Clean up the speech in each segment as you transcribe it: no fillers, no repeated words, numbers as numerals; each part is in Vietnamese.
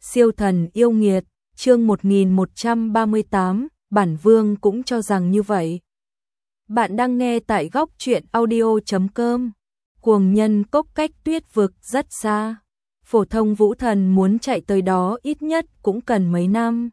Siêu thần yêu nghiệt, chương 1138, bản vương cũng cho rằng như vậy. Bạn đang nghe tại góc truyện audio.com. Cuồng nhân cốc cách tuyết vực rất xa. Phổ thông vũ thần muốn chạy tới đó ít nhất cũng cần mấy năm.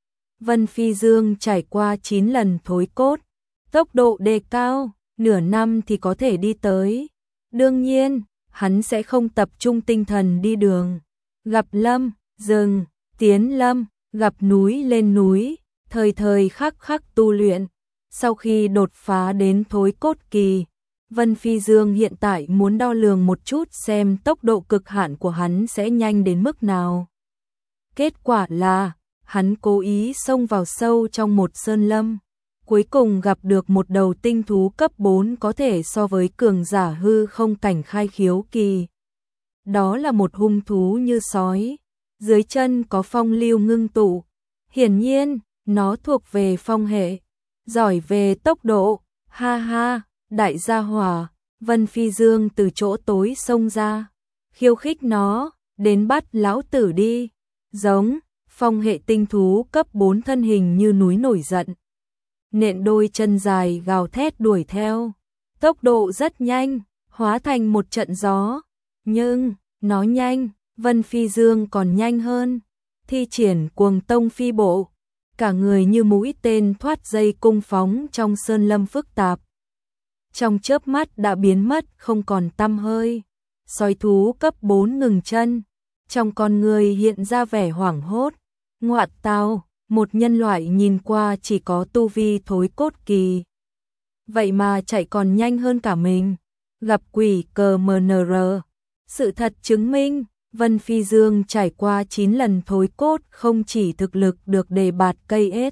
Vân Phi Dương trải qua 9 lần thối cốt, tốc độ đề cao, nửa năm thì có thể đi tới. Đương nhiên, hắn sẽ không tập trung tinh thần đi đường. Gặp lâm, rừng, tiến lâm, gặp núi lên núi, thời thời khắc khắc tu luyện. Sau khi đột phá đến thối cốt kỳ, Vân Phi Dương hiện tại muốn đo lường một chút xem tốc độ cực hạn của hắn sẽ nhanh đến mức nào. Kết quả là, hắn cố ý xông vào sâu trong một sơn lâm, cuối cùng gặp được một đầu tinh thú cấp 4 có thể so với cường giả hư không cảnh khai khiếu kỳ. Đó là một hung thú như sói, dưới chân có phong lưu ngưng tụ, hiển nhiên, nó thuộc về phong hệ, giỏi về tốc độ, ha ha, đại gia hỏa. Vân Phi Dương từ chỗ tối xông ra, khiêu khích nó, đến bắt lão tử đi. Giống, phong hệ tinh thú cấp 4 thân hình như núi nổi giận, nện đôi chân dài gào thét đuổi theo, tốc độ rất nhanh, hóa thành một trận gió. Nhưng, nó nhanh, Vân Phi Dương còn nhanh hơn, thi triển cuồng tông phi bộ, cả người như mũi tên thoát dây cung phóng trong sơn lâm phức tạp. Trong chớp mắt đã biến mất không còn tăm hơi. Sói thú cấp 4 ngừng chân, trong con người hiện ra vẻ hoảng hốt. Ngoạn tào, một nhân loại nhìn qua chỉ có tu vi thối cốt kỳ, vậy mà chạy còn nhanh hơn cả mình. Gặp quỷ cờ MNR. Sự thật chứng minh, Vân Phi Dương trải qua 9 lần thối cốt không chỉ thực lực được đề bạt cây ết.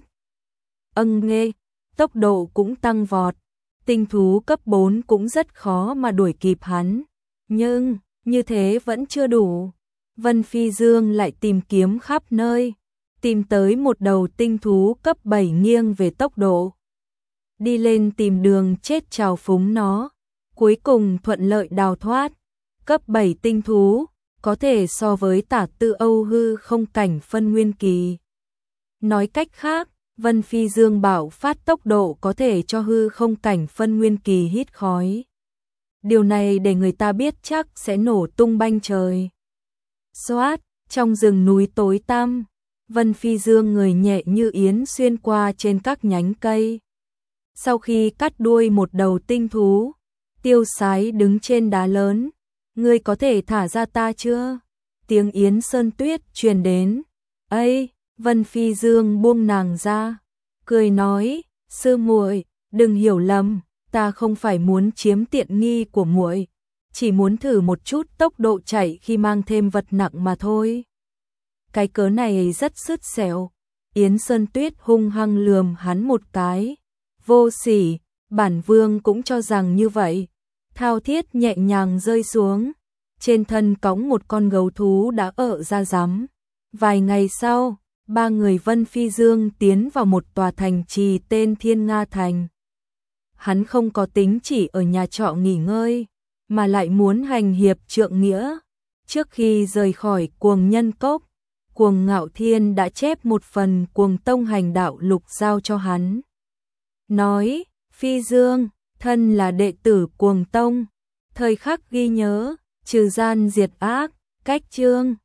Nghe, tốc độ cũng tăng vọt. Tinh thú cấp 4 cũng rất khó mà đuổi kịp hắn. Nhưng, như thế vẫn chưa đủ. Vân Phi Dương lại tìm kiếm khắp nơi, tìm tới một đầu tinh thú cấp 7 nghiêng về tốc độ. Đi lên tìm đường chết trào phúng nó, cuối cùng thuận lợi đào thoát. Cấp 7 tinh thú, có thể so với tả tư Âu hư không cảnh phân nguyên kỳ. Nói cách khác, Vân Phi Dương bảo phát tốc độ có thể cho hư không cảnh phân nguyên kỳ hít khói. Điều này để người ta biết chắc sẽ nổ tung banh trời. Xoát, trong rừng núi tối tăm, Vân Phi Dương người nhẹ như yến xuyên qua trên các nhánh cây. Sau khi cắt đuôi một đầu tinh thú, Tiêu Sái đứng trên đá lớn. Ngươi có thể thả ra ta chưa? Tiếng Yến Sơn Tuyết truyền đến. Ây, Vân Phi Dương buông nàng ra, cười nói, sư muội, đừng hiểu lầm, ta không phải muốn chiếm tiện nghi của muội, chỉ muốn thử một chút tốc độ chạy khi mang thêm vật nặng mà thôi. Cái cớ này rất sứt sẹo. Yến Sơn Tuyết hung hăng lườm hắn một cái. Vô sỉ, bản vương cũng cho rằng như vậy. Thao thiết nhẹ nhàng rơi xuống, trên thân cõng một con gấu thú đã ợ ra rắm. Vài ngày sau, ba người Vân Phi Dương tiến vào một tòa thành trì tên Thiên Nga Thành. Hắn không có tính chỉ ở nhà trọ nghỉ ngơi, mà lại muốn hành hiệp trượng nghĩa. Trước khi rời khỏi Cuồng Nhân Cốc, Cuồng Ngạo Thiên đã chép một phần Cuồng Tông hành đạo lục giao cho hắn. Nói, Phi Dương, thân là đệ tử Cuồng Tông, thời khắc ghi nhớ, trừ gian diệt ác, cách chương.